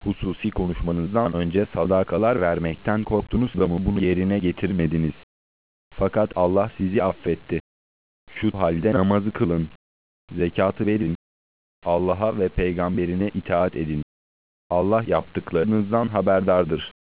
hususi konuşmanızdan önce sadakalar vermekten korktunuz da mı bunu yerine getirmediniz? Fakat Allah sizi affetti. Şu halde namazı kılın, zekatı verin, Allah'a ve peygamberine itaat edin. Allah yaptıklarınızdan haberdardır.